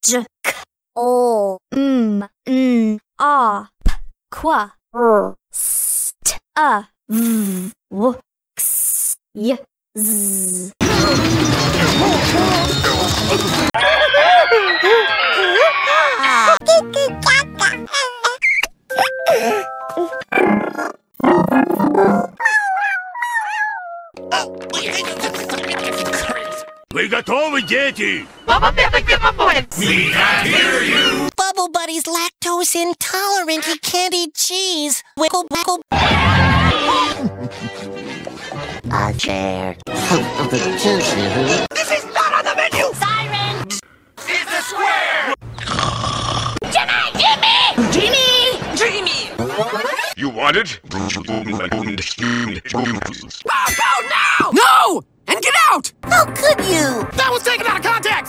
j, k, o, n, a, p, qua, s, t, a, v, w, x, y, z. Вы готовы, дети? Papa Peppa, get my points. We can hear you. Bubble Buddy's lactose intolerant. He can't eat cheese. Wiggle, wiggle. A chair. This is not on the menu. Siren! It's a square. Dreamy. You want it? Oh, no! And get out! How could you? That was taken out of context.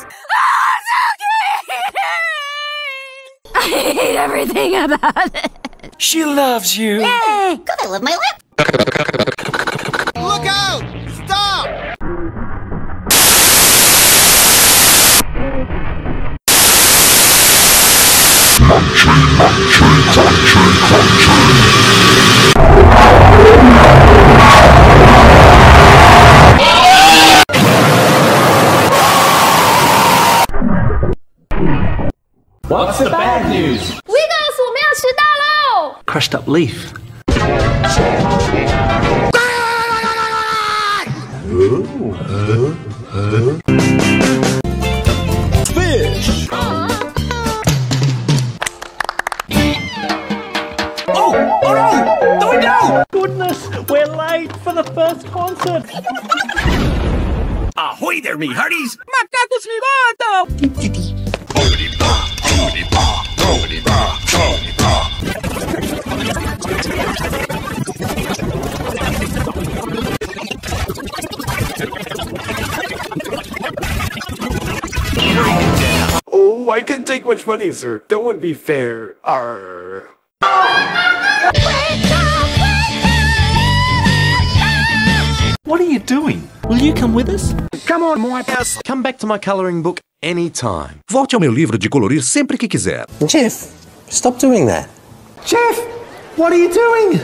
I hate everything about it. She loves you. Yay! Good, I love my lip. Look out! Stop! What's the bad news? Wiggles, 我们要迟到喽 Crushed up leaf. Fish. Oh no! The window! Goodness, we're late for the first concert. Ahoy there, me hearties. Matatos mi Oh, I can't take much money, sir. That wouldn't be fair. Arr. What are you doing? Will you come with us? Come on, my ass. Come back to my coloring book anytime. Volte ao meu livro de colorir sempre que quiser. Jeff, stop doing that. Jeff, what are you doing?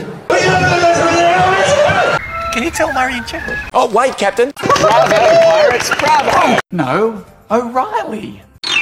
Can you tell Murray and Jeff? Oh, wait, Captain. Bravo, pirates, bravo! No, O'Reilly.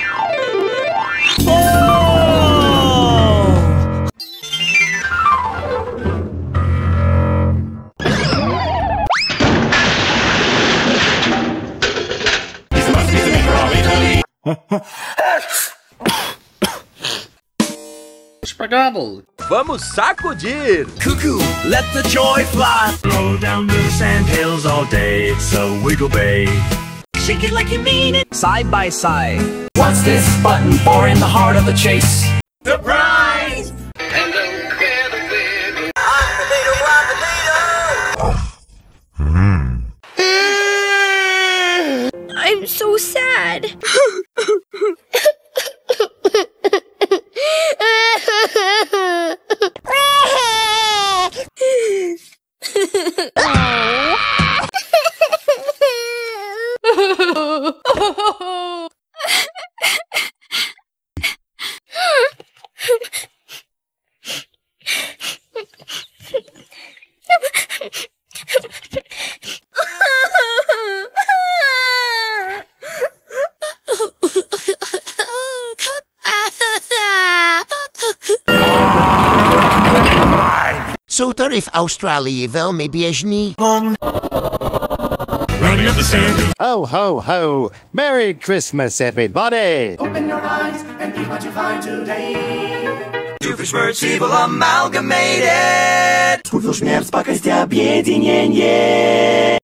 Spagadle. Vamos sacudir! Cuckoo, let the joy fly. Roll down the sandhills all day, so wiggle bay. Shake it like you mean it. Side by side. What's this button for in the heart of the chase? Surprise! I'm so sad. So if Australia wel mee bieżni? Running up the sand. Ho, ho, ho! Merry Christmas, everybody! Open your eyes and see what you find today. Doofenshmirtz evil amalgamated. Twój śmierć, pakaść, объединение.